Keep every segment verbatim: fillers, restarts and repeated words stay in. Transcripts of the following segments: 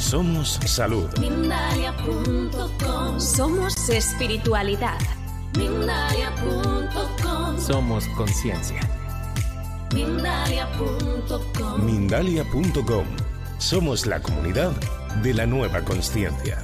Somos salud. Mindalia punto com. Somos espiritualidad. Mindalia punto com. Somos conciencia. Mindalia punto com. Mindalia punto com. Somos la comunidad de la nueva consciencia.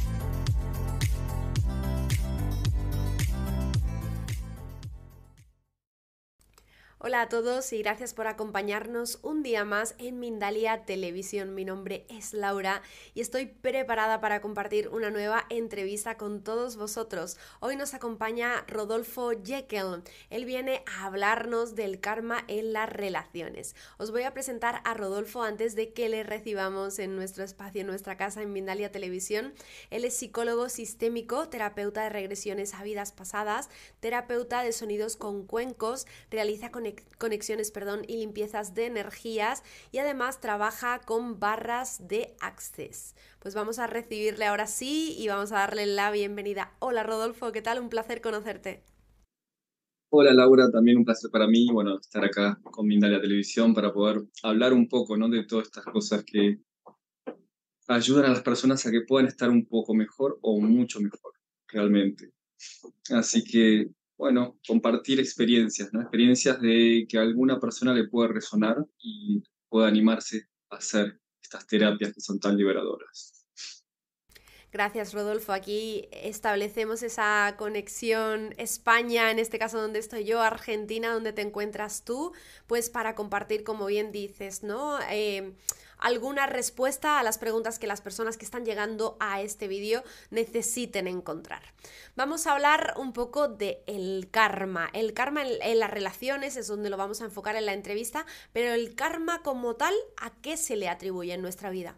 Hola a todos y gracias por acompañarnos un día más en Mindalia Televisión. Mi nombre es Laura y estoy preparada para compartir una nueva entrevista con todos vosotros. Hoy nos acompaña Rodolfo Jekyll. Él viene a hablarnos del karma en las relaciones. Os voy a presentar a Rodolfo antes de que le recibamos en nuestro espacio, en nuestra casa en Mindalia Televisión. Él es psicólogo sistémico, terapeuta de regresiones a vidas pasadas, terapeuta de sonidos con cuencos, realiza conexiones conexiones perdón, y limpiezas de energías y además trabaja con barras de Access. Pues vamos a recibirle ahora sí y vamos a darle la bienvenida. Hola Rodolfo, ¿qué tal? Un placer conocerte. Hola Laura, también un placer para mí, bueno, estar acá con Mindalia Televisión para poder hablar un poco, ¿no?, de todas estas cosas que ayudan a las personas a que puedan estar un poco mejor o mucho mejor, realmente. Así que bueno, compartir experiencias, ¿no? Experiencias de que a alguna persona le pueda resonar y pueda animarse a hacer estas terapias que son tan liberadoras. Gracias, Rodolfo. Aquí establecemos esa conexión España, en este caso donde estoy yo, Argentina, donde te encuentras tú, pues para compartir, como bien dices, ¿no? Eh, alguna respuesta a las preguntas que las personas que están llegando a este vídeo necesiten encontrar. Vamos a hablar un poco de el karma. El karma en, en las relaciones es donde lo vamos a enfocar en la entrevista, pero el karma como tal, ¿a qué se le atribuye en nuestra vida?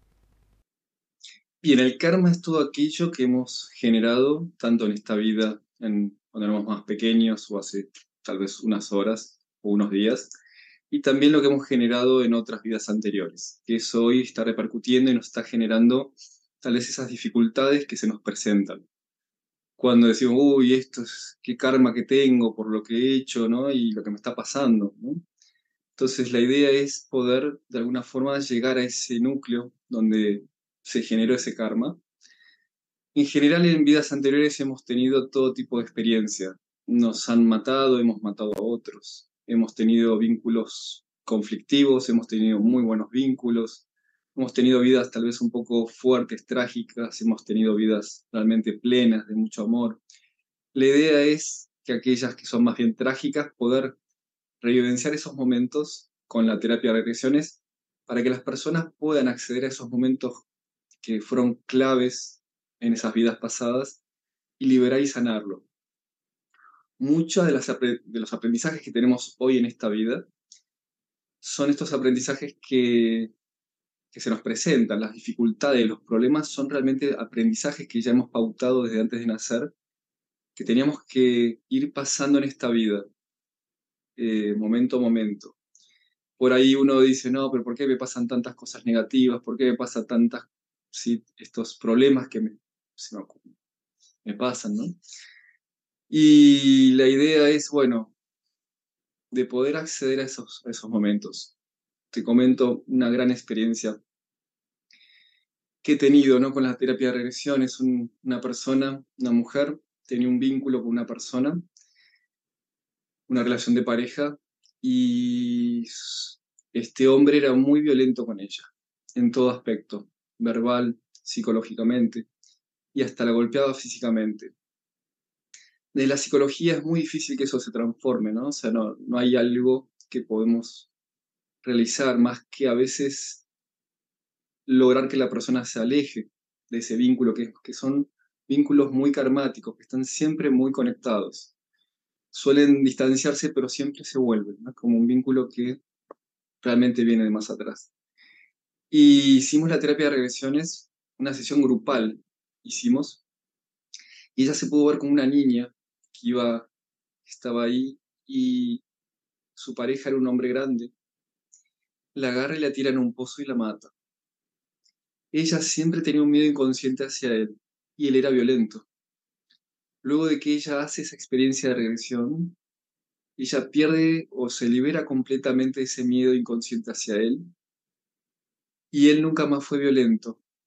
Bien, el karma es todo aquello que hemos generado, tanto en esta vida, en, cuando éramos más pequeños o hace tal vez unas horas o unos días, y también lo que hemos generado en otras vidas anteriores, que eso hoy está repercutiendo y nos está generando tal vez esas dificultades que se nos presentan. Cuando decimos, uy, esto es, qué karma que tengo por lo que he hecho, ¿no?, y lo que me está pasando, ¿no? Entonces la idea es poder de alguna forma llegar a ese núcleo donde se generó ese karma. En general en vidas anteriores hemos tenido todo tipo de experiencia. Nos han matado, hemos matado a otros, hemos tenido vínculos conflictivos, hemos tenido muy buenos vínculos, hemos tenido vidas tal vez un poco fuertes, trágicas, hemos tenido vidas realmente plenas de mucho amor. La idea es que aquellas que son más bien trágicas, poder revivenciar esos momentos con la terapia de regresiones para que las personas puedan acceder a esos momentos que fueron claves en esas vidas pasadas y liberar y sanarlo. Muchos de, las, de los aprendizajes que tenemos hoy en esta vida son estos aprendizajes que, que se nos presentan, las dificultades, los problemas son realmente aprendizajes que ya hemos pautado desde antes de nacer, que teníamos que ir pasando en esta vida, eh, momento a momento. Por ahí uno dice, no, pero ¿por qué me pasan tantas cosas negativas? ¿Por qué me pasan tantas, sí, estos problemas que me, se me, me pasan, ¿no? Y la idea es, bueno, de poder acceder a esos, a esos momentos. Te comento una gran experiencia que he tenido, ¿no?, con la terapia de regresión. Es un, una persona, una mujer, tenía un vínculo con una persona, una relación de pareja, y este hombre era muy violento con ella, en todo aspecto, verbal, psicológicamente, y hasta la golpeaba físicamente. De la psicología es muy difícil que eso se transforme, ¿no? O sea, no, no hay algo que podemos realizar más que a veces lograr que la persona se aleje de ese vínculo, que, que son vínculos muy karmáticos, que están siempre muy conectados. Suelen distanciarse, pero siempre se vuelven, ¿no? Como un vínculo que realmente viene de más atrás. Y hicimos la terapia de regresiones, una sesión grupal hicimos, y ella se pudo ver como una niña que iba, que estaba ahí, y su pareja era un hombre grande, la agarra y la tira en un pozo y la mata. Ella siempre tenía un miedo inconsciente hacia él, y él era violento. Luego de que ella hace esa experiencia de regresión, ella pierde o se libera completamente de ese miedo inconsciente hacia él, y él nunca más fue violento.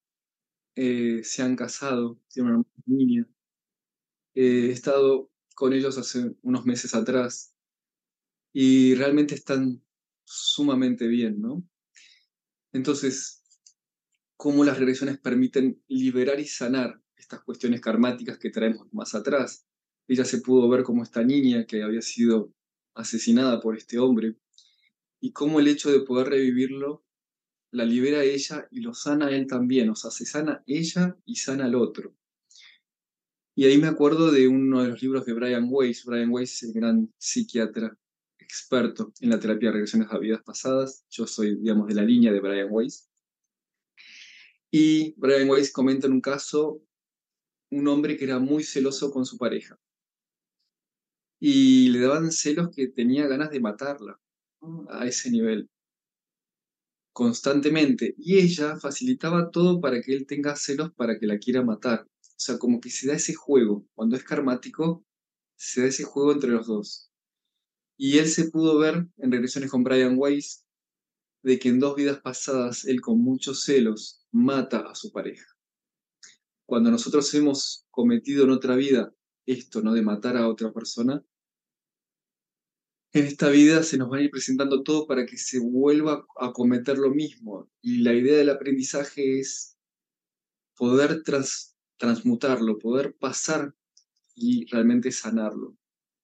eh, se han casado, tienen una niña. Eh, he estado con ellos hace unos meses atrás y realmente están sumamente bien, ¿no? Entonces, cómo las regresiones permiten liberar y sanar estas cuestiones karmáticas que traemos más atrás. Ella se pudo ver como esta niña que había sido asesinada por este hombre y cómo el hecho de poder revivirlo la libera a ella y lo sana a él también, o sea, se sana ella y sana al otro. Y ahí me acuerdo de uno de los libros de Brian Weiss. Brian Weiss es el gran psiquiatra experto en la terapia de regresiones a vidas pasadas. Yo soy, digamos, de la línea de Brian Weiss. Y Brian Weiss comenta en un caso un hombre que era muy celoso con su pareja. Y le daban celos que tenía ganas de matarla, ¿no? A ese nivel, constantemente. Y ella facilitaba todo para que él tenga celos para que la quiera matar. O sea, como que se da ese juego. Cuando es karmático, se da ese juego entre los dos. Y él se pudo ver en regresiones con Brian Weiss de que en dos vidas pasadas él con muchos celos mata a su pareja. Cuando nosotros hemos cometido en otra vida esto, ¿no? De matar a otra persona, en esta vida se nos va a ir presentando todo para que se vuelva a cometer lo mismo. Y la idea del aprendizaje es poder trans, transmutarlo, poder pasar y realmente sanarlo.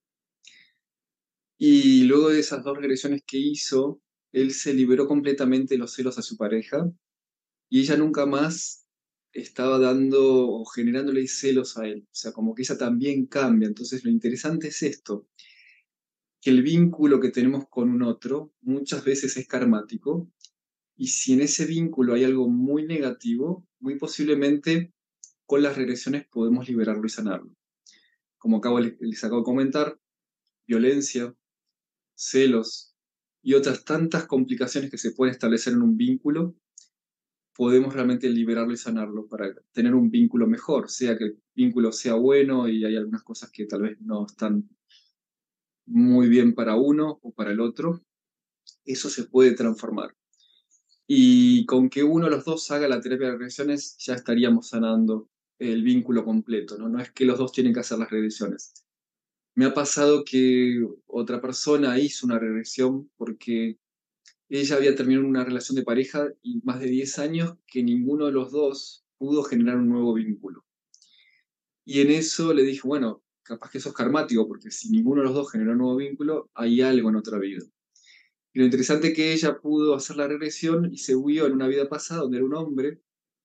Y luego de esas dos regresiones que hizo, él se liberó completamente de los celos a su pareja y ella nunca más estaba dando o generándole celos a él. O sea, como que ella también cambia. Entonces lo interesante es esto, que el vínculo que tenemos con un otro muchas veces es karmático y si en ese vínculo hay algo muy negativo, muy posiblemente con las regresiones podemos liberarlo y sanarlo. Como acabo, les acabo de comentar, violencia, celos y otras tantas complicaciones que se pueden establecer en un vínculo, podemos realmente liberarlo y sanarlo para tener un vínculo mejor, sea que el vínculo sea bueno y hay algunas cosas que tal vez no están muy bien para uno o para el otro, eso se puede transformar. Y con que uno de los dos haga la terapia de regresiones, ya estaríamos sanando el vínculo completo, ¿no? No es que los dos tienen que hacer las regresiones. Me ha pasado que otra persona hizo una regresión porque ella había terminado una relación de pareja y más de diez años que ninguno de los dos pudo generar un nuevo vínculo. Y en eso le dije, bueno, capaz que eso es karmático, porque si ninguno de los dos generó un nuevo vínculo, hay algo en otra vida. Y lo interesante es que ella pudo hacer la regresión y se vio en una vida pasada donde era un hombre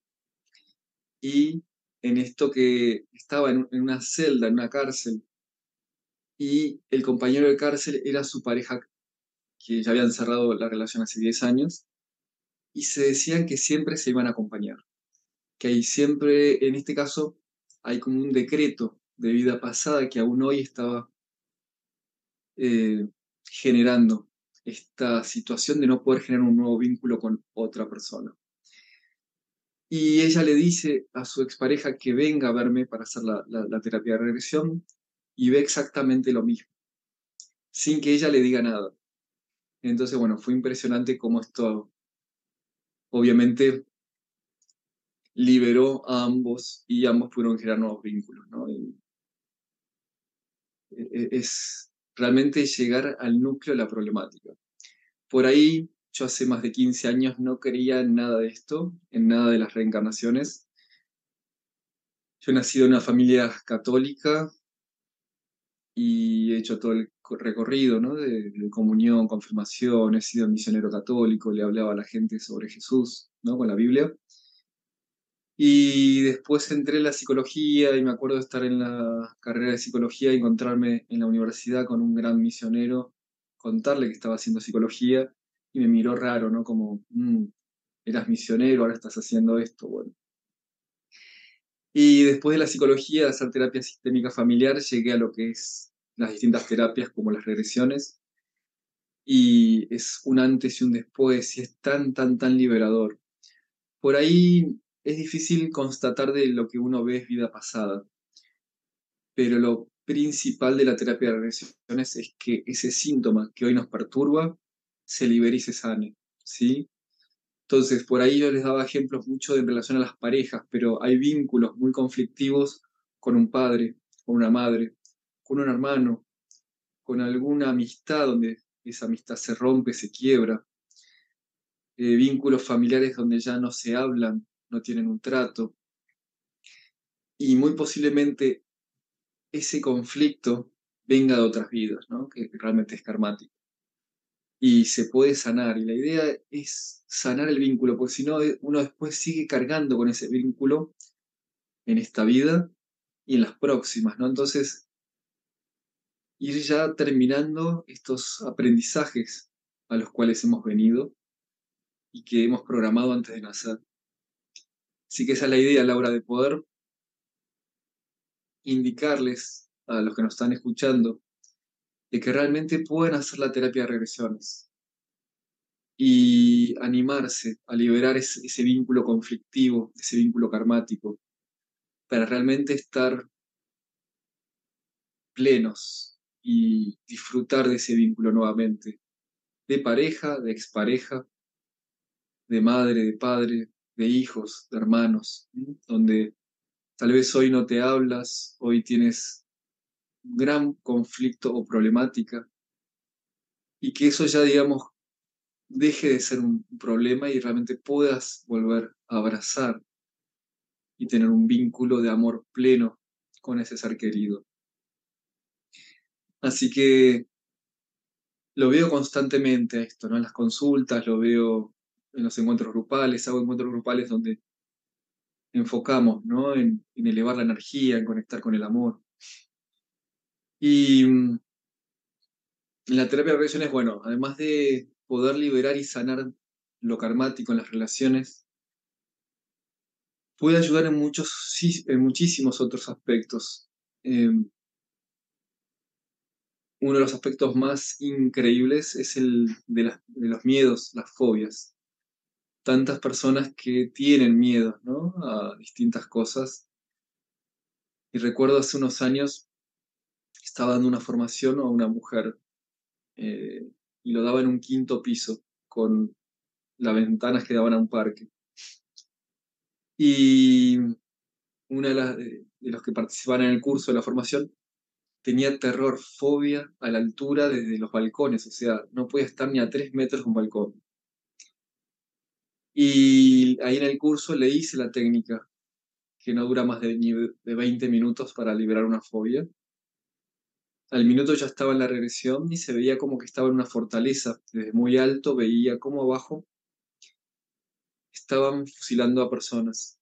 y en esto que estaba en, en una celda, en una cárcel, y el compañero de cárcel era su pareja que ya habían cerrado la relación hace diez años, y se decían que siempre se iban a acompañar, que hay siempre, en este caso, hay como un decreto de vida pasada que aún hoy estaba eh, generando esta situación de no poder generar un nuevo vínculo con otra persona. Y ella le dice a su expareja que venga a verme para hacer la, la, la terapia de regresión y ve exactamente lo mismo, sin que ella le diga nada. Entonces, bueno, fue impresionante cómo esto, obviamente, liberó a ambos y ambos pudieron generar nuevos vínculos, ¿no? Y es realmente llegar al núcleo de la problemática. Por ahí, yo hace más de quince años no creía en nada de esto, en nada de las reencarnaciones. Yo he nacido en una familia católica y he hecho todo el recorrido, ¿no? de, de comunión, confirmación, he sido misionero católico, le hablaba a la gente sobre Jesús, ¿no? Con la Biblia. Y después entré en la psicología y me acuerdo de estar en la carrera de psicología y encontrarme en la universidad con un gran misionero, contarle que estaba haciendo psicología y me miró raro, ¿no? Como, mm, eras misionero, ahora estás haciendo esto, bueno. Y después de la psicología, de hacer terapia sistémica familiar, llegué a lo que es las distintas terapias como las regresiones y es un antes y un después y es tan, tan, tan liberador. Por ahí es difícil constatar de lo que uno ve es vida pasada, pero lo principal de la terapia de regresiones es que ese síntoma que hoy nos perturba se libere y se sane, ¿sí? Entonces, por ahí yo les daba ejemplos mucho en relación a las parejas, pero hay vínculos muy conflictivos con un padre, con una madre, con un hermano, con alguna amistad donde esa amistad se rompe, se quiebra, eh, vínculos familiares donde ya no se hablan, no tienen un trato, y muy posiblemente ese conflicto venga de otras vidas, ¿no? Que realmente es karmático. Y se puede sanar, y la idea es sanar el vínculo, porque si no, eh, uno después sigue cargando con ese vínculo en esta vida y en las próximas, ¿no? Entonces, ir ya terminando estos aprendizajes a los cuales hemos venido y que hemos programado antes de nacer. Así que esa es la idea, Laura, de poder indicarles a los que nos están escuchando de que realmente pueden hacer la terapia de regresiones y animarse a liberar ese, ese vínculo conflictivo, ese vínculo karmático, para realmente estar plenos y disfrutar de ese vínculo nuevamente, de pareja, de expareja, de madre, de padre, de hijos, de hermanos, ¿sí? Donde tal vez hoy no te hablas, hoy tienes un gran conflicto o problemática, y que eso ya, digamos, deje de ser un problema y realmente puedas volver a abrazar y tener un vínculo de amor pleno con ese ser querido. Así que lo veo constantemente esto, ¿no? En las consultas, lo veo en los encuentros grupales, hago encuentros grupales donde enfocamos, ¿no? En, en elevar la energía, en conectar con el amor. Y mm, la terapia de regresiones, bueno, además de poder liberar y sanar lo karmático en las relaciones, puede ayudar en, muchos, sí, en muchísimos otros aspectos. Eh, uno de los aspectos más increíbles es el de, las- de los miedos, las fobias. Tantas personas que tienen miedo, ¿no? A distintas cosas. Y recuerdo hace unos años, estaba dando una formación a una mujer, eh, y lo daba en un quinto piso, con las ventanas que daban a un parque. Y una de, las, de, de los que participaban en el curso de la formación tenía terror, fobia a la altura desde los balcones, o sea, no podía estar ni a tres metros de un balcón. Y ahí en el curso le hice la técnica, que no dura más de, ni de veinte minutos para liberar una fobia. Al minuto ya estaba en la regresión y se veía como que estaba en una fortaleza. Desde muy alto veía cómo abajo estaban fusilando a personas.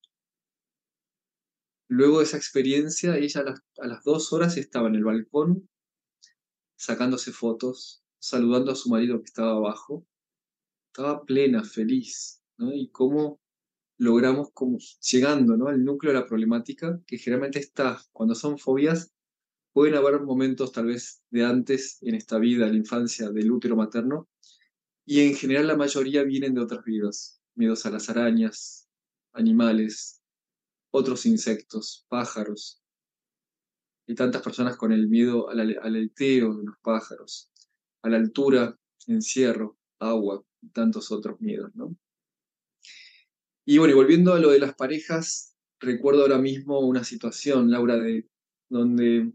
Luego de esa experiencia, ella a las, a las dos horas estaba en el balcón sacándose fotos, saludando a su marido que estaba abajo. Estaba plena, feliz, ¿no? Y cómo logramos, como llegando, ¿no? al núcleo de la problemática, que generalmente está, cuando son fobias, pueden haber momentos tal vez de antes en esta vida, en la infancia, del útero materno, y en general la mayoría vienen de otras vidas. Miedos a las arañas, animales, otros insectos, pájaros. Hay tantas personas con el miedo al, ale- al aleteo de los pájaros, a la altura, encierro, agua, y tantos otros miedos, ¿no? Y bueno, y volviendo a lo de las parejas, recuerdo ahora mismo una situación, Laura, de donde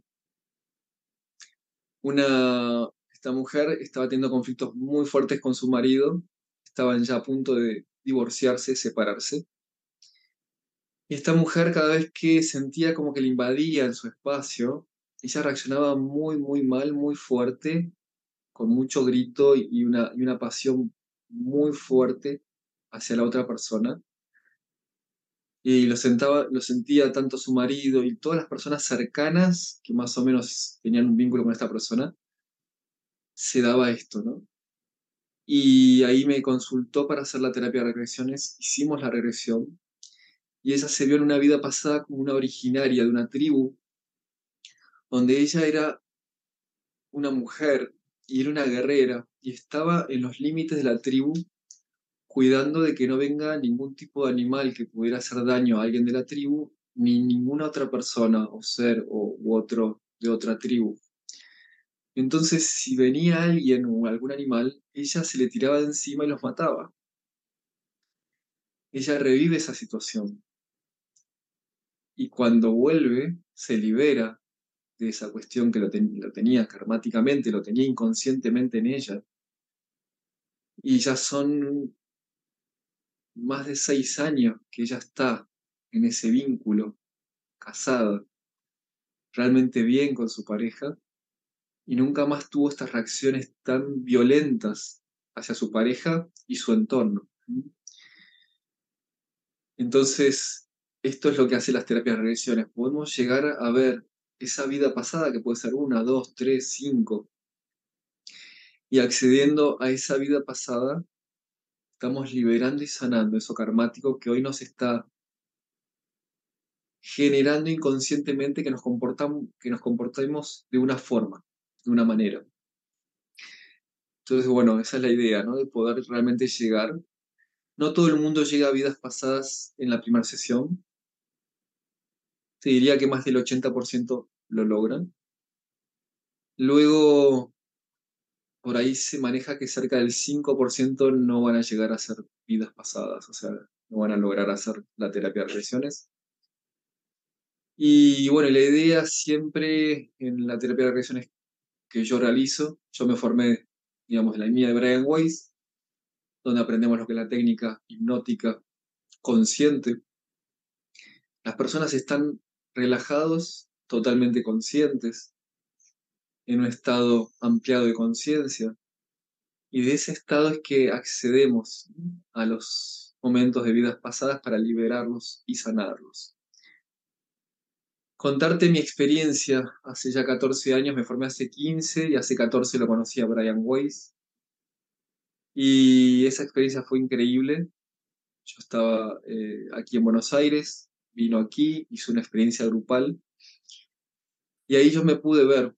una, esta mujer estaba teniendo conflictos muy fuertes con su marido, estaban ya a punto de divorciarse, separarse. Y esta mujer, cada vez que sentía como que le invadía en su espacio, ella reaccionaba muy, muy mal, muy fuerte, con mucho grito y una, y una pasión muy fuerte hacia la otra persona. Y lo, sentaba, lo sentía tanto su marido y todas las personas cercanas que más o menos tenían un vínculo con esta persona, se daba esto, ¿no? Y ahí me consultó para hacer la terapia de regresiones, hicimos la regresión y ella se vio en una vida pasada como una originaria de una tribu, donde ella era una mujer y era una guerrera y estaba en los límites de la tribu cuidando de que no venga ningún tipo de animal que pudiera hacer daño a alguien de la tribu, ni ninguna otra persona o ser o, u otro de otra tribu. Entonces, si venía alguien o algún animal, ella se le tiraba de encima y los mataba. ella revive esa situación. Y cuando vuelve, se libera de esa cuestión que lo, ten- lo tenía karmáticamente, lo tenía inconscientemente en ella. Y ya son más de seis años que ella está en ese vínculo, casada, realmente bien con su pareja, y nunca más tuvo estas reacciones tan violentas hacia su pareja y su entorno. Entonces, esto es lo que hacen las terapias de regresiones. Podemos llegar a ver esa vida pasada, que puede ser una, dos, tres, cinco, y accediendo a esa vida pasada, estamos liberando y sanando eso karmático que hoy nos está generando inconscientemente que nos comportamos, que nos comportemos de una forma, de una manera. Entonces, bueno, esa es la idea, ¿no? De poder realmente llegar. No todo el mundo llega a vidas pasadas en la primera sesión. Te diría que más del ochenta por ciento lo logran. Luego, por ahí se maneja que cerca del cinco por ciento no van a llegar a ser vidas pasadas, o sea, no van a lograr hacer la terapia de regresiones. Y bueno, la idea siempre en la terapia de regresiones que yo realizo, yo me formé, digamos, en la línea de Brian Weiss, donde aprendemos lo que es la técnica hipnótica consciente. Las personas están relajados, totalmente conscientes, en un estado ampliado de conciencia, y de ese estado es que accedemos a los momentos de vidas pasadas para liberarlos y sanarlos. Contarte mi experiencia, hace ya catorce años, me formé hace quince y hace catorce lo conocí a Brian Weiss, y esa experiencia fue increíble. Yo estaba eh, aquí en Buenos Aires, vino aquí, hizo una experiencia grupal, y ahí yo me pude ver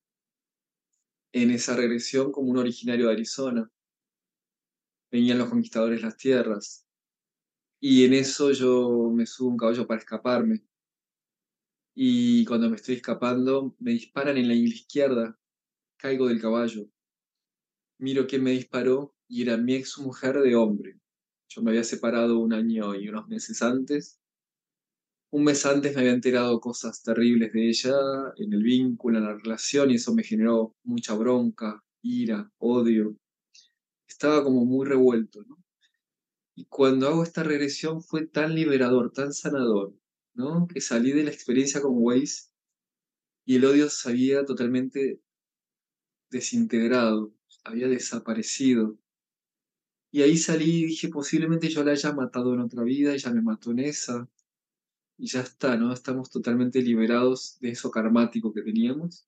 en esa regresión como un originario de Arizona. Venían los conquistadores las tierras, y en eso yo me subo a un caballo para escaparme. Y cuando me estoy escapando, me disparan en la izquierda, caigo del caballo. Miro quién me disparó y era mi ex mujer de hombre. Yo me había separado un año y unos meses antes. Un mes antes me había enterado cosas terribles de ella en el vínculo, en la relación, y eso me generó mucha bronca, ira, odio. Estaba como muy revuelto, ¿no? Y cuando hago esta regresión fue tan liberador, tan sanador, ¿no? Que salí de la experiencia con Waze y el odio se había totalmente desintegrado, había desaparecido. Y ahí salí y dije, posiblemente yo la haya matado en otra vida, ella me mató en esa, y ya está, ¿no? Estamos totalmente liberados de eso karmático que teníamos.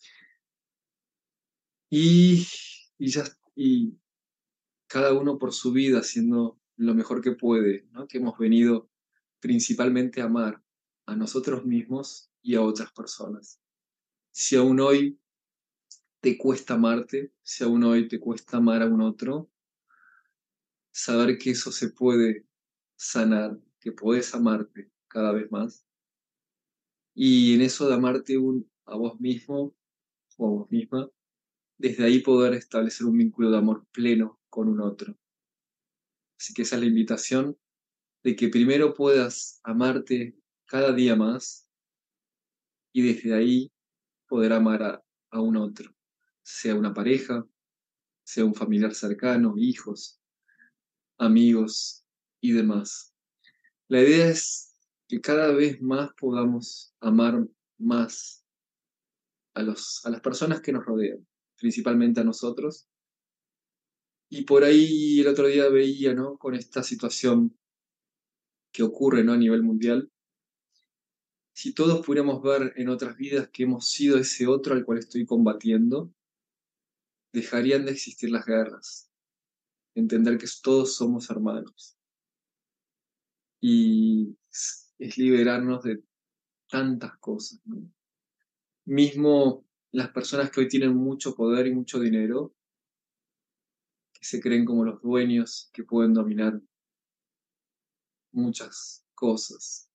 Y, y ya, y cada uno por su vida haciendo lo mejor que puede, ¿no? Que hemos venido principalmente a amar a nosotros mismos y a otras personas. Si aún hoy te cuesta amarte, si aún hoy te cuesta amar a un otro, saber que eso se puede sanar, que podés amarte cada vez más. Y en eso de amarte un, a vos mismo o a vos misma, desde ahí poder establecer un vínculo de amor pleno con un otro. Así que esa es la invitación de que primero puedas amarte cada día más y desde ahí poder amar a, a un otro, sea una pareja, sea un familiar cercano, hijos, amigos y demás. La idea es que cada vez más podamos amar más a, los, a las personas que nos rodean, principalmente a nosotros. Y por ahí el otro día veía, ¿no? Con esta situación que ocurre, ¿no? A nivel mundial, si todos pudiéramos ver en otras vidas que hemos sido ese otro al cual estoy combatiendo, dejarían de existir las guerras, entender que todos somos hermanos. Y es, es liberarnos de tantas cosas, ¿no? Mismo las personas que hoy tienen mucho poder y mucho dinero, que se creen como los dueños, que pueden dominar muchas cosas.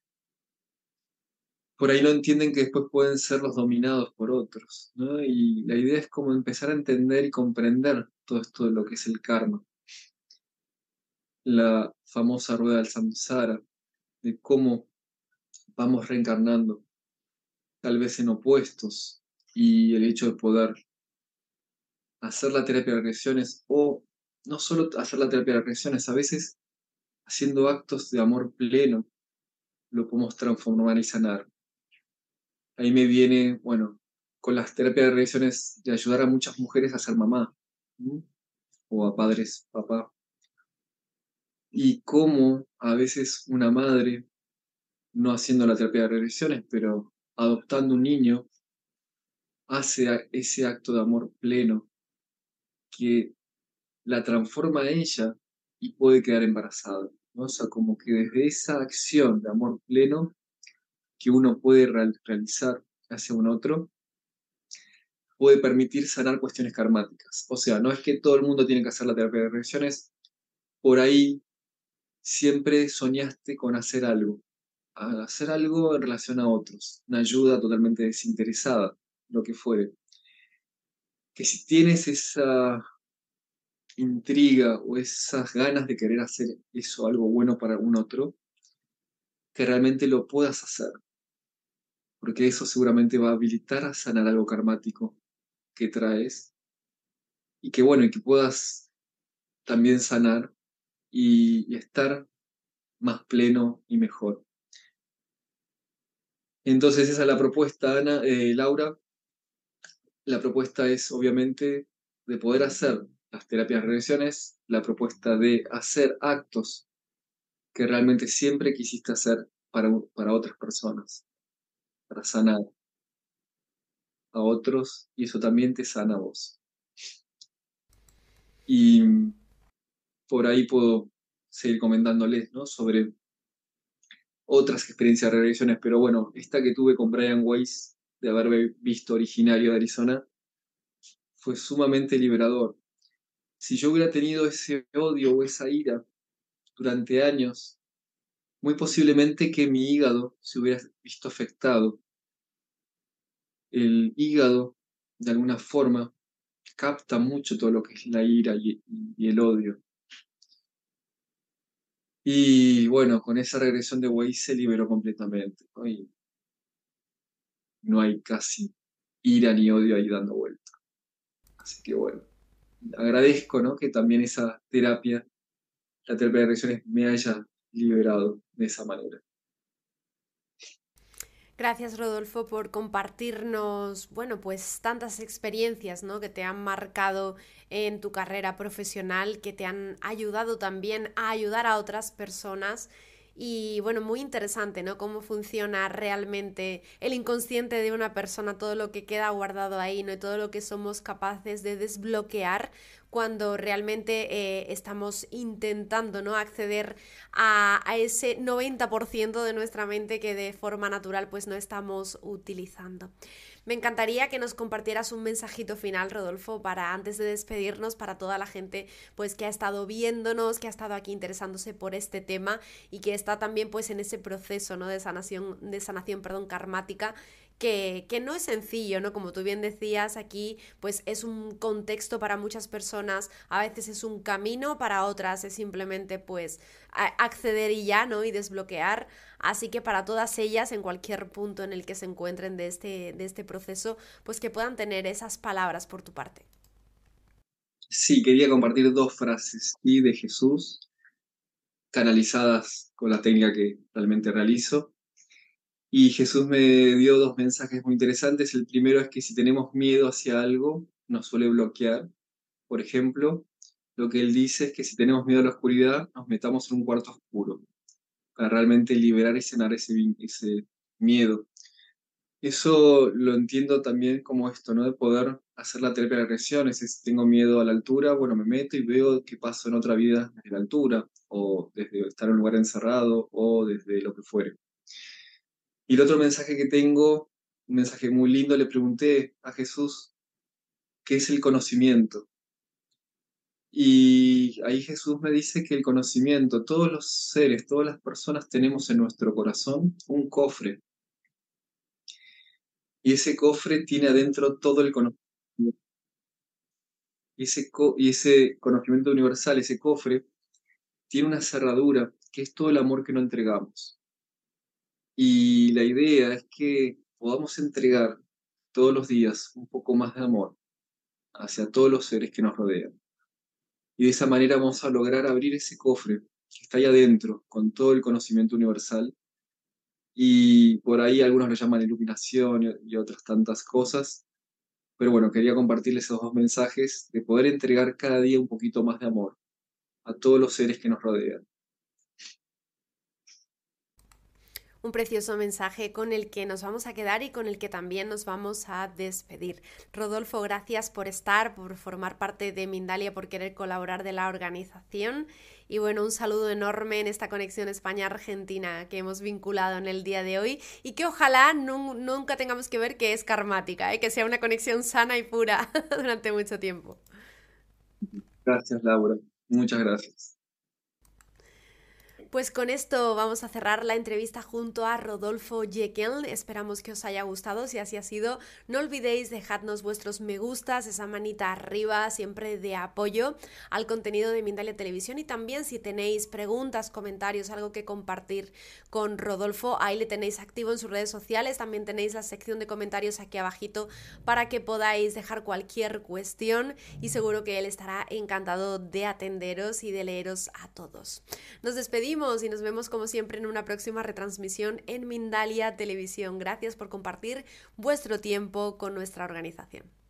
Por ahí no entienden que después pueden ser los dominados por otros, ¿no? Y la idea es como empezar a entender y comprender todo esto de lo que es el karma. la famosa rueda del samsara, de cómo vamos reencarnando, tal vez en opuestos, y el hecho de poder hacer la terapia de regresiones, o no solo hacer la terapia de regresiones, a veces haciendo actos de amor pleno, lo podemos transformar y sanar. Ahí me viene, bueno, con las terapias de regresiones, de ayudar a muchas mujeres a ser mamá, ¿no? O a padres, papá. Y cómo a veces una madre, no haciendo la terapia de regresiones, pero adoptando un niño, hace ese acto de amor pleno que la transforma a ella y puede quedar embarazada, ¿no? O sea, como que desde esa acción de amor pleno que uno puede real- realizar hacia un otro, puede permitir sanar cuestiones karmáticas. O sea, no es que todo el mundo tiene que hacer la terapia de regresiones, por ahí siempre soñaste con hacer algo, a hacer algo en relación a otros, una ayuda totalmente desinteresada, lo que fuere. Que si tienes esa intriga o esas ganas de querer hacer eso, algo bueno para un otro, que realmente lo puedas hacer, porque eso seguramente va a habilitar a sanar algo karmático que traes y que bueno, y que puedas también sanar y, y estar más pleno y mejor. Entonces esa es la propuesta, Ana, eh, Laura. La propuesta es obviamente de poder hacer las terapias de regresiones, la propuesta de hacer actos que realmente siempre quisiste hacer para, para otras personas, para sanar a otros, y eso también te sana a vos. Y por ahí puedo seguir comentándoles, ¿no?, sobre otras experiencias de regresiones, pero bueno, esta que tuve con Brian Weiss, de haberme visto originario de Arizona, fue sumamente liberador. Si yo hubiera tenido ese odio o esa ira durante años, muy posiblemente que mi hígado se hubiera visto afectado. El hígado, de alguna forma, capta mucho todo lo que es la ira y, y el odio. Y bueno, con esa regresión de Weiss se liberó completamente, ¿no? Y no hay casi ira ni odio ahí dando vuelta. Así que bueno, agradezco, ¿no?, que también esa terapia, la terapia de regresiones, me haya liberado de esa manera. Gracias, Rodolfo, por compartirnos, bueno, pues tantas experiencias, ¿no?, que te han marcado en tu carrera profesional, que te han ayudado también a ayudar a otras personas. Y bueno, muy interesante, ¿no?, cómo funciona realmente el inconsciente de una persona, todo lo que queda guardado ahí, ¿no?, y todo lo que somos capaces de desbloquear cuando realmente eh, estamos intentando, ¿no?, acceder a, a ese noventa por ciento de nuestra mente que de forma natural pues no estamos utilizando. Me encantaría que nos compartieras un mensajito final, Rodolfo, para antes de despedirnos, para toda la gente pues que ha estado viéndonos, que ha estado aquí interesándose por este tema y que está también pues en ese proceso, ¿no?, de sanación, de sanación, perdón, karmática. Que, que no es sencillo, ¿no? Como tú bien decías, aquí pues es un contexto para muchas personas, a veces es un camino, para otras es simplemente pues acceder y ya, ¿no?, y desbloquear. Así que para todas ellas, en cualquier punto en el que se encuentren de este, de este proceso, pues que puedan tener esas palabras por tu parte. Sí, quería compartir dos frases, ¿sí?, de Jesús, canalizadas con la técnica que realmente realizo. Y Jesús me dio dos mensajes muy interesantes. El primero es que si tenemos miedo hacia algo, nos suele bloquear. Por ejemplo, lo que él dice es que si tenemos miedo a la oscuridad, nos metamos en un cuarto oscuro para realmente liberar y sanar ese, ese miedo. Eso lo entiendo también como esto, ¿no?, de poder hacer la terapia de regresiones. Si tengo miedo a la altura, bueno, me meto y veo qué pasó en otra vida desde la altura, o desde estar en un lugar encerrado, o desde lo que fuere. Y el otro mensaje que tengo, un mensaje muy lindo, le pregunté a Jesús, ¿qué es el conocimiento? Y ahí Jesús me dice que el conocimiento, todos los seres, todas las personas tenemos en nuestro corazón un cofre. Y ese cofre tiene adentro todo el conocimiento. Y ese, co y ese conocimiento universal, ese cofre, tiene una cerradura, que es todo el amor que no entregamos. Y la idea es que podamos entregar todos los días un poco más de amor hacia todos los seres que nos rodean. Y de esa manera vamos a lograr abrir ese cofre que está ahí adentro, con todo el conocimiento universal. Y por ahí algunos lo llaman iluminación y, y otras tantas cosas. Pero bueno, quería compartirles esos dos mensajes de poder entregar cada día un poquito más de amor a todos los seres que nos rodean. Un precioso mensaje con el que nos vamos a quedar y con el que también nos vamos a despedir. Rodolfo, gracias por estar, por formar parte de Mindalia, por querer colaborar de la organización. Y bueno, un saludo enorme en esta conexión España-Argentina que hemos vinculado en el día de hoy y que ojalá no, nunca tengamos que ver que es karmática, ¿eh? Que sea una conexión sana y pura durante mucho tiempo. Gracias, Laura. Muchas gracias. Pues con esto vamos a cerrar la entrevista junto a Rodolfo Jekyll. Esperamos que os haya gustado. Si así ha sido, no olvidéis dejadnos vuestros me gustas, esa manita arriba, siempre de apoyo al contenido de Mindalia Televisión. Y también si tenéis preguntas, comentarios, algo que compartir con Rodolfo, ahí le tenéis activo en sus redes sociales. También tenéis la sección de comentarios aquí abajito para que podáis dejar cualquier cuestión y seguro que él estará encantado de atenderos y de leeros a todos. Nos despedimos y nos vemos como siempre en una próxima retransmisión en Mindalia Televisión. Gracias por compartir vuestro tiempo con nuestra organización.